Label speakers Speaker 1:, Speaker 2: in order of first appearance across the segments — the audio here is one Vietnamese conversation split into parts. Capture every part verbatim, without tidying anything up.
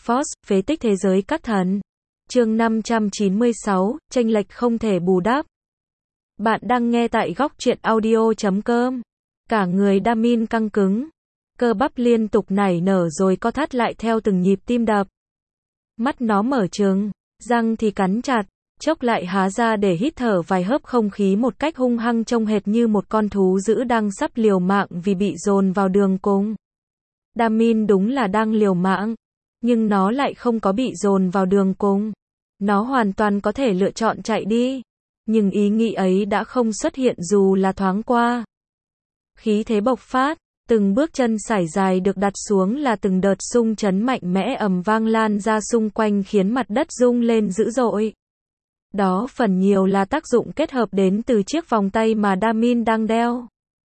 Speaker 1: Force, phế tích thế giới các thần. Chương năm trăm chín mươi sáu, chênh lệch không thể bù đắp. Bạn đang nghe tại góc truyện audio chấm com. Cả người Damin căng cứng, cơ bắp liên tục nảy nở rồi co thắt lại theo từng nhịp tim đập. Mắt nó mở trừng, răng thì cắn chặt, chốc lại há ra để hít thở vài hớp không khí một cách hung hăng, trông hệt như một con thú dữ đang sắp liều mạng vì bị dồn vào đường cùng. Damin đúng là đang liều mạng, nhưng nó lại không có bị dồn vào đường cùng. Nó hoàn toàn có thể lựa chọn chạy đi, nhưng ý nghĩ ấy đã không xuất hiện dù là thoáng qua. Khí thế bộc phát, từng bước chân sải dài được đặt xuống là từng đợt xung chấn mạnh mẽ ầm vang lan ra xung quanh khiến mặt đất rung lên dữ dội. Đó phần nhiều là tác dụng kết hợp đến từ chiếc vòng tay mà Damin đang đeo.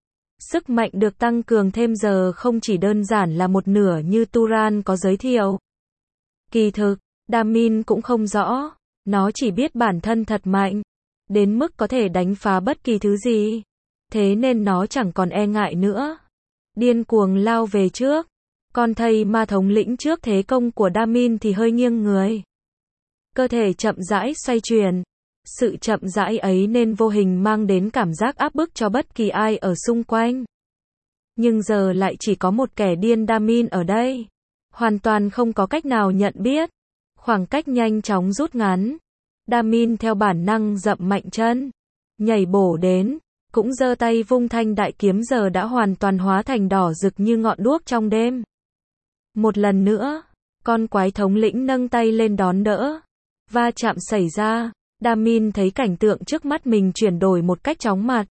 Speaker 1: Sức mạnh được tăng cường thêm giờ không chỉ đơn giản là một nửa như Turan có giới thiệu. Kỳ thực, Damin cũng không rõ, nó chỉ biết bản thân thật mạnh, đến mức có thể đánh phá bất kỳ thứ gì. Thế nên nó chẳng còn e ngại nữa. Điên cuồng lao về trước. Con thây ma thống lĩnh trước thế công của Damin thì hơi nghiêng người. Cơ thể chậm rãi xoay chuyển. Sự chậm rãi ấy nên vô hình mang đến cảm giác áp bức cho bất kỳ ai ở xung quanh. Nhưng giờ lại chỉ có một kẻ điên Damin ở đây. Hoàn toàn không có cách nào nhận biết. Khoảng cách nhanh chóng rút ngắn. Damin theo bản năng dậm mạnh chân, nhảy bổ đến, cũng giơ tay vung thanh đại kiếm giờ đã hoàn toàn hóa thành đỏ rực như ngọn đuốc trong đêm. Một lần nữa, con quái thống lĩnh nâng tay lên đón đỡ. Va chạm xảy ra, Damin thấy cảnh tượng trước mắt mình chuyển đổi một cách chóng mặt.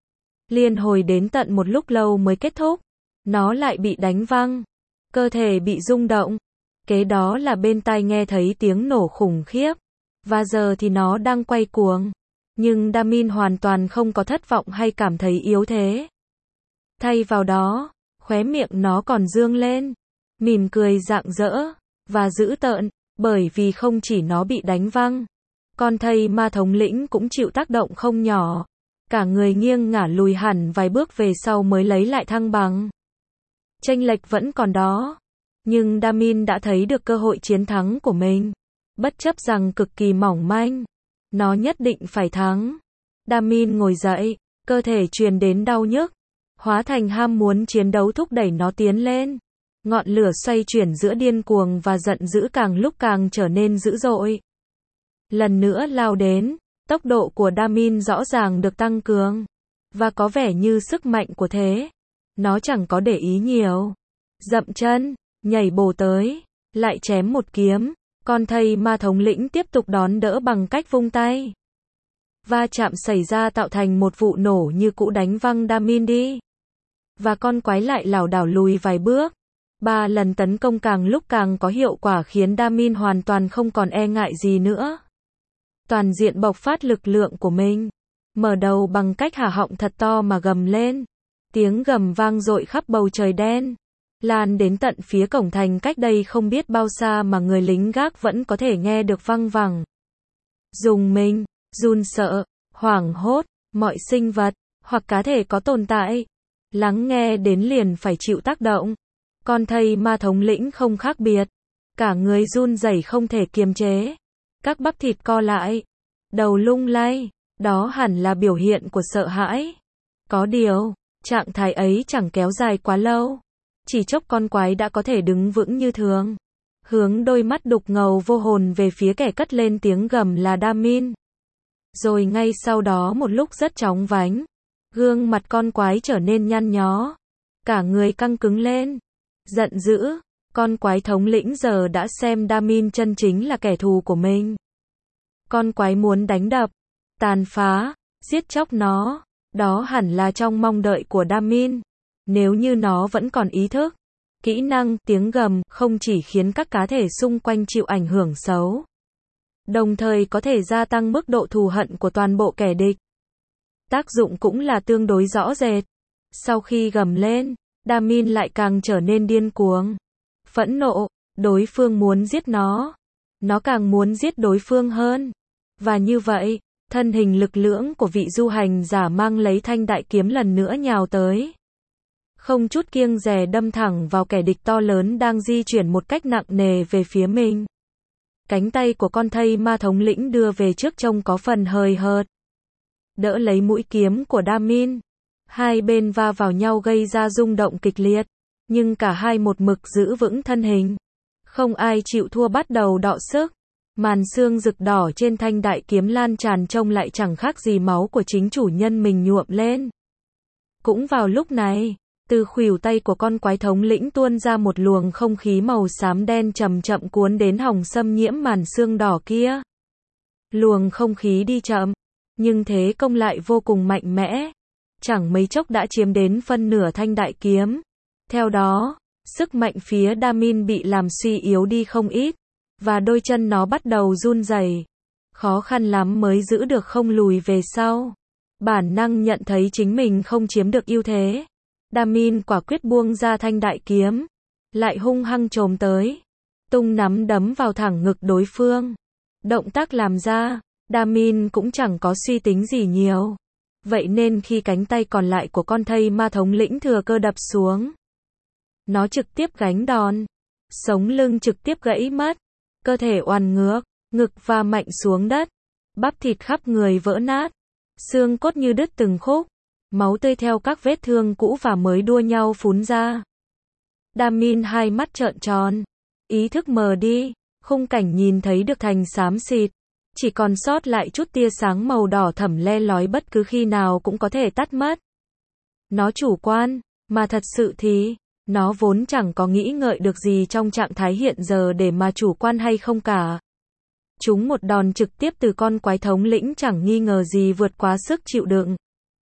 Speaker 1: Liên hồi đến tận một lúc lâu mới kết thúc, nó lại bị đánh văng, cơ thể bị rung động. Kế đó là bên tai nghe thấy tiếng nổ khủng khiếp, và giờ thì nó đang quay cuồng. Nhưng Damin hoàn toàn không có thất vọng hay cảm thấy yếu thế. Thay vào đó, khóe miệng nó còn dương lên, mỉm cười rạng rỡ, và dữ tợn, bởi vì không chỉ nó bị đánh văng, con thây ma thống lĩnh cũng chịu tác động không nhỏ. Cả người nghiêng ngả lùi hẳn vài bước về sau mới lấy lại thăng bằng. Chênh lệch vẫn còn đó, nhưng Damin đã thấy được cơ hội chiến thắng của mình. Bất chấp rằng cực kỳ mỏng manh, nó nhất định phải thắng. Damin ngồi dậy, cơ thể truyền đến đau nhức, hóa thành ham muốn chiến đấu thúc đẩy nó tiến lên. Ngọn lửa xoay chuyển giữa điên cuồng và giận dữ càng lúc càng trở nên dữ dội. Lần nữa lao đến, tốc độ của Damin rõ ràng được tăng cường, và có vẻ như sức mạnh của thế. Nó chẳng có để ý nhiều. Dậm chân, nhảy bổ tới, lại chém một kiếm. Con thây ma thống lĩnh tiếp tục đón đỡ bằng cách vung tay. Va chạm xảy ra tạo thành một vụ nổ như cũ đánh văng Damin đi. Và con quái lại lảo đảo lùi vài bước. Ba lần tấn công càng lúc càng có hiệu quả khiến Damin hoàn toàn không còn e ngại gì nữa. Toàn diện bộc phát lực lượng của mình. Mở đầu bằng cách há họng thật to mà gầm lên. Tiếng gầm vang dội khắp bầu trời đen, lan đến tận phía cổng thành cách đây không biết bao xa mà người lính gác vẫn có thể nghe được văng vẳng. Rùng mình, run sợ, hoảng hốt, mọi sinh vật, hoặc cá thể có tồn tại, lắng nghe đến liền phải chịu tác động. Con thây ma thống lĩnh không khác biệt. Cả người run rẩy không thể kiềm chế. Các bắp thịt co lại, đầu lung lay, đó hẳn là biểu hiện của sợ hãi. Có điều, trạng thái ấy chẳng kéo dài quá lâu. Chỉ chốc con quái đã có thể đứng vững như thường. Hướng đôi mắt đục ngầu vô hồn về phía kẻ cất lên tiếng gầm là Damin. Rồi ngay sau đó một lúc rất chóng vánh, gương mặt con quái trở nên nhăn nhó. Cả người căng cứng lên. Giận dữ, con quái thống lĩnh giờ đã xem Damin chân chính là kẻ thù của mình. Con quái muốn đánh đập, tàn phá, giết chóc nó. Đó hẳn là trong mong đợi của Damin. Nếu như nó vẫn còn ý thức, kỹ năng, tiếng gầm không chỉ khiến các cá thể xung quanh chịu ảnh hưởng xấu, đồng thời có thể gia tăng mức độ thù hận của toàn bộ kẻ địch. Tác dụng cũng là tương đối rõ rệt. Sau khi gầm lên, Damin lại càng trở nên điên cuồng. Phẫn nộ, đối phương muốn giết nó. Nó càng muốn giết đối phương hơn. Và như vậy, thân hình lực lưỡng của vị du hành giả mang lấy thanh đại kiếm lần nữa nhào tới. không chút kiêng dè đâm thẳng vào kẻ địch to lớn đang di chuyển một cách nặng nề về phía mình. Cánh tay của con thây ma thống lĩnh đưa về trước trông có phần hời hợt. Đỡ lấy mũi kiếm của Damin. Hai bên va vào nhau gây ra rung động kịch liệt. Nhưng cả hai một mực giữ vững thân hình. Không ai chịu thua bắt đầu đọ sức. Màn xương rực đỏ trên thanh đại kiếm lan tràn trông lại chẳng khác gì máu của chính chủ nhân mình nhuộm lên. Cũng vào lúc này, từ khuỷu tay của con quái thống lĩnh tuôn ra một luồng không khí màu xám đen chậm chậm cuốn đến hòng xâm nhiễm màn xương đỏ kia. Luồng không khí đi chậm, nhưng thế công lại vô cùng mạnh mẽ. Chẳng mấy chốc đã chiếm đến phân nửa thanh đại kiếm. Theo đó, sức mạnh phía Damin bị làm suy yếu đi không ít, và đôi chân nó bắt đầu run rẩy. Khó khăn lắm mới giữ được không lùi về sau. Bản năng nhận thấy chính mình không chiếm được ưu thế. Damin quả quyết buông ra thanh đại kiếm, lại hung hăng chồm tới, tung nắm đấm vào thẳng ngực đối phương. Động tác làm ra, Damin cũng chẳng có suy tính gì nhiều. Vậy nên khi cánh tay còn lại của con thây ma thống lĩnh thừa cơ đập xuống, nó trực tiếp gánh đòn, sống lưng trực tiếp gãy mất, cơ thể oằn ngược, ngực va mạnh xuống đất, bắp thịt khắp người vỡ nát, xương cốt như đứt từng khúc, máu tươi theo các vết thương cũ và mới đua nhau phún ra. Damin hai mắt trợn tròn, ý thức mờ đi, khung cảnh nhìn thấy được thành xám xịt, chỉ còn sót lại chút tia sáng màu đỏ thẫm le lói bất cứ khi nào cũng có thể tắt mất. Nó chủ quan, mà thật sự thì, nó vốn chẳng có nghĩ ngợi được gì trong trạng thái hiện giờ để mà chủ quan hay không cả. Chúng một đòn trực tiếp từ con quái thống lĩnh chẳng nghi ngờ gì vượt quá sức chịu đựng.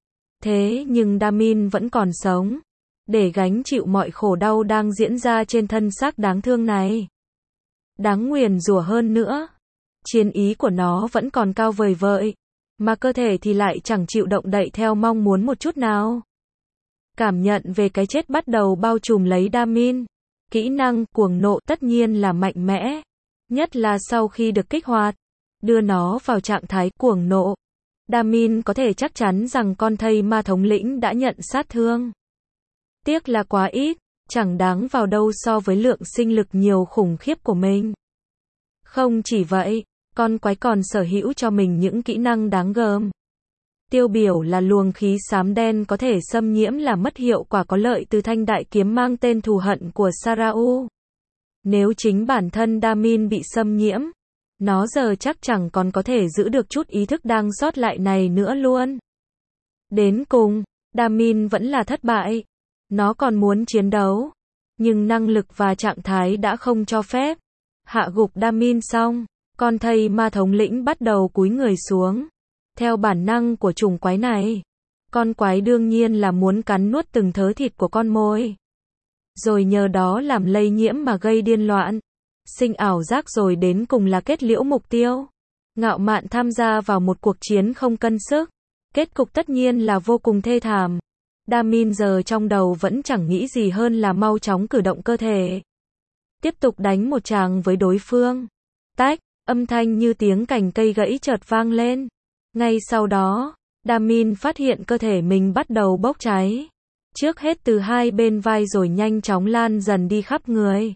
Speaker 1: Thế nhưng Damin vẫn còn sống, để gánh chịu mọi khổ đau đang diễn ra trên thân xác đáng thương này. Đáng nguyền rủa hơn nữa, chiến ý của nó vẫn còn cao vời vợi, mà cơ thể thì lại chẳng chịu động đậy theo mong muốn một chút nào. Cảm nhận về cái chết bắt đầu bao trùm lấy Damin. Kỹ năng cuồng nộ tất nhiên là mạnh mẽ, nhất là sau khi được kích hoạt, đưa nó vào trạng thái cuồng nộ. Damin có thể chắc chắn rằng con thây ma thống lĩnh đã nhận sát thương. Tiếc là quá ít, chẳng đáng vào đâu so với lượng sinh lực nhiều khủng khiếp của mình. Không chỉ vậy, con quái còn sở hữu cho mình những kỹ năng đáng gờm. Tiêu biểu là luồng khí xám đen có thể xâm nhiễm là mất hiệu quả có lợi từ thanh đại kiếm mang tên thù hận của Sarau. Nếu chính bản thân Damin bị xâm nhiễm, nó giờ chắc chẳng còn có thể giữ được chút ý thức đang sót lại này nữa luôn. Đến cùng, Damin vẫn là thất bại. Nó còn muốn chiến đấu, nhưng năng lực và trạng thái đã không cho phép. Hạ gục Damin xong, con thây ma thống lĩnh bắt đầu cúi người xuống. Theo bản năng của chủng quái này, con quái đương nhiên là muốn cắn nuốt từng thớ thịt của con mồi, rồi nhờ đó làm lây nhiễm mà gây điên loạn, sinh ảo giác rồi đến cùng là kết liễu mục tiêu. Ngạo mạn tham gia vào một cuộc chiến không cân sức, kết cục tất nhiên là vô cùng thê thảm. Damin giờ trong đầu vẫn chẳng nghĩ gì hơn là mau chóng cử động cơ thể, tiếp tục đánh một tràng với đối phương. Tách, âm thanh như tiếng cành cây gãy chợt vang lên. Ngay sau đó, Damin phát hiện cơ thể mình bắt đầu bốc cháy. Trước hết từ hai bên vai rồi nhanh chóng lan dần đi khắp người.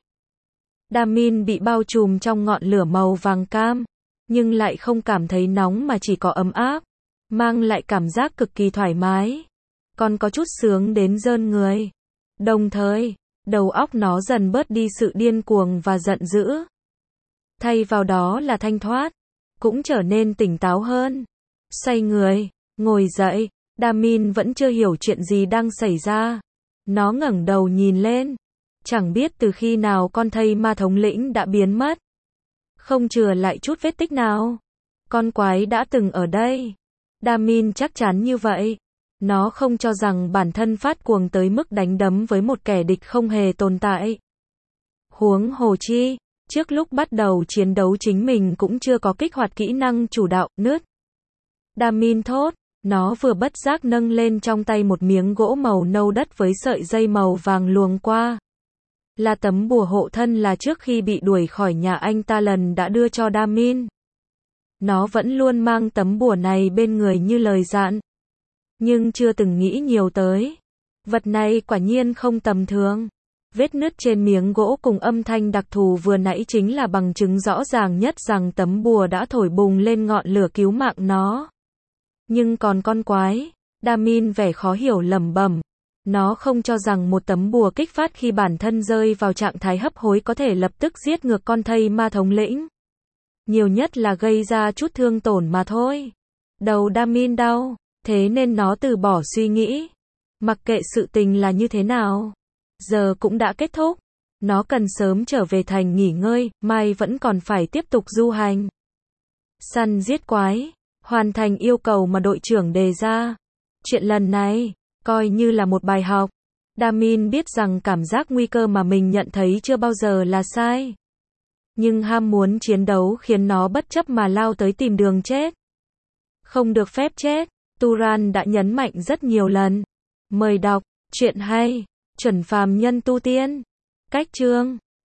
Speaker 1: Damin bị bao trùm trong ngọn lửa màu vàng cam, nhưng lại không cảm thấy nóng mà chỉ có ấm áp, mang lại cảm giác cực kỳ thoải mái, còn có chút sướng đến rơn người. Đồng thời, đầu óc nó dần bớt đi sự điên cuồng và giận dữ. Thay vào đó là thanh thoát, cũng trở nên tỉnh táo hơn. Xoay người, ngồi dậy, Damin vẫn chưa hiểu chuyện gì đang xảy ra. Nó ngẩng đầu nhìn lên, chẳng biết từ khi nào con thây ma thống lĩnh đã biến mất. Không chừa lại chút vết tích nào. Con quái đã từng ở đây. Damin chắc chắn như vậy. Nó không cho rằng bản thân phát cuồng tới mức đánh đấm với một kẻ địch không hề tồn tại. Huống hồ chi, trước lúc bắt đầu chiến đấu chính mình cũng chưa có kích hoạt kỹ năng chủ đạo, nứt. Damin thốt, nó vừa bất giác nâng lên trong tay một miếng gỗ màu nâu đất với sợi dây màu vàng luồn qua. Là tấm bùa hộ thân là trước khi bị đuổi khỏi nhà anh ta lần đã đưa cho Damin. Nó vẫn luôn mang tấm bùa này bên người như lời dặn, nhưng chưa từng nghĩ nhiều tới Vật này quả nhiên không tầm thường. Vết nứt trên miếng gỗ cùng âm thanh đặc thù vừa nãy chính là bằng chứng rõ ràng nhất rằng tấm bùa đã thổi bùng lên ngọn lửa cứu mạng nó. Nhưng còn con quái, Damin vẻ khó hiểu lẩm bẩm. Nó không cho rằng một tấm bùa kích phát khi bản thân rơi vào trạng thái hấp hối có thể lập tức giết ngược con thây ma thống lĩnh. Nhiều nhất là gây ra chút thương tổn mà thôi. Đầu Damin đau, thế nên nó từ bỏ suy nghĩ. Mặc kệ sự tình là như thế nào, giờ cũng đã kết thúc. Nó cần sớm trở về thành nghỉ ngơi, mai vẫn còn phải tiếp tục du hành. Săn giết quái, hoàn thành yêu cầu mà đội trưởng đề ra. Chuyện lần này, coi như là một bài học. Damin biết rằng cảm giác nguy cơ mà mình nhận thấy chưa bao giờ là sai. Nhưng ham muốn chiến đấu khiến nó bất chấp mà lao tới tìm đường chết. Không được phép chết, Turan đã nhấn mạnh rất nhiều lần. Mời đọc, truyện hay, chuẩn phàm nhân tu tiên. Cách chương